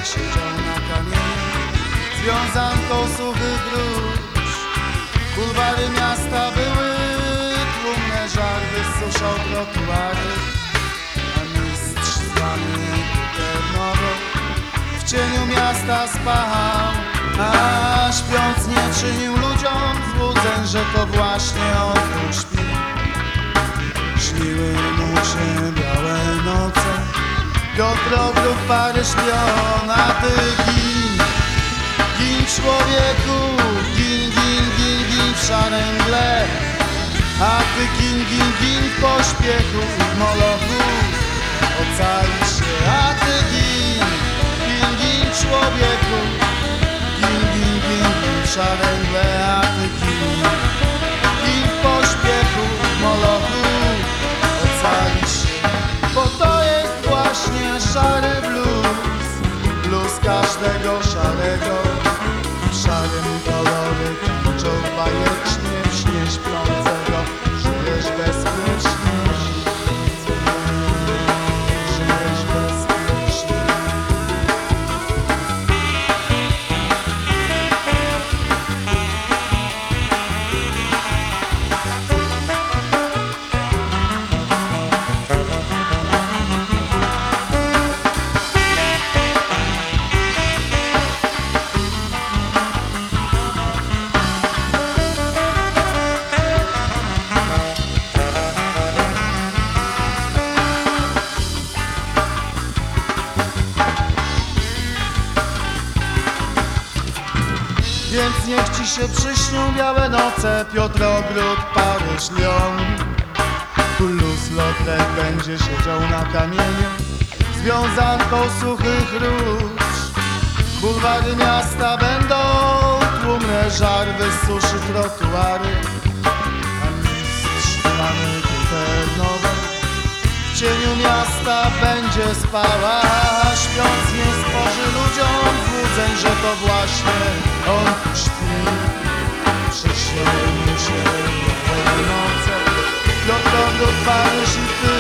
siedział na kamieniu, związanką suchych róż. Bulwary miasta były tłumne, żar wysuszał trotuary, a mistrz zwany Gubernowo w cieniu miasta spał, a śpiąc nie czynił ludziom złudzeń, że to właśnie on tu śpi. Śniły mu się białe noce, Piotrogrób, Paryż, Lyon, a ty gin, gin człowieku, gin, gin, gin, gin w szarym mgle. A ty gin, gin, gin w pośpiechu i w molochu ocalisz się. A ty gin, gin, gin człowieku, gin, gin, gin, gin w szarym mgle. A ty gin, gin w pośpiechu i w molochu ocalisz się. Bo to jest właśnie szary blues, blues każdego szarego. W szarym kolorze tańczą bajecznie w śnie śpiącego. Żyjesz bezpiecznie, żyjesz bezpiecznie. Więc niech ci się przyśnią białe noce, Piotrogród, Paryż, Lyon. Toulouse-Lautrec będzie siedział na kamieniu, związanką suchych róż. Bulwary miasta będą tłumne, żar wysuszy trotuary, a mistrz zwany Gubernowo w cieniu miasta będzie spała. Śpiąc nie stworzy ludziom złudzeń, że to właśnie on tu śpi. Przyśnią mu się białe noce, Piotrogrób, Paryż i ty.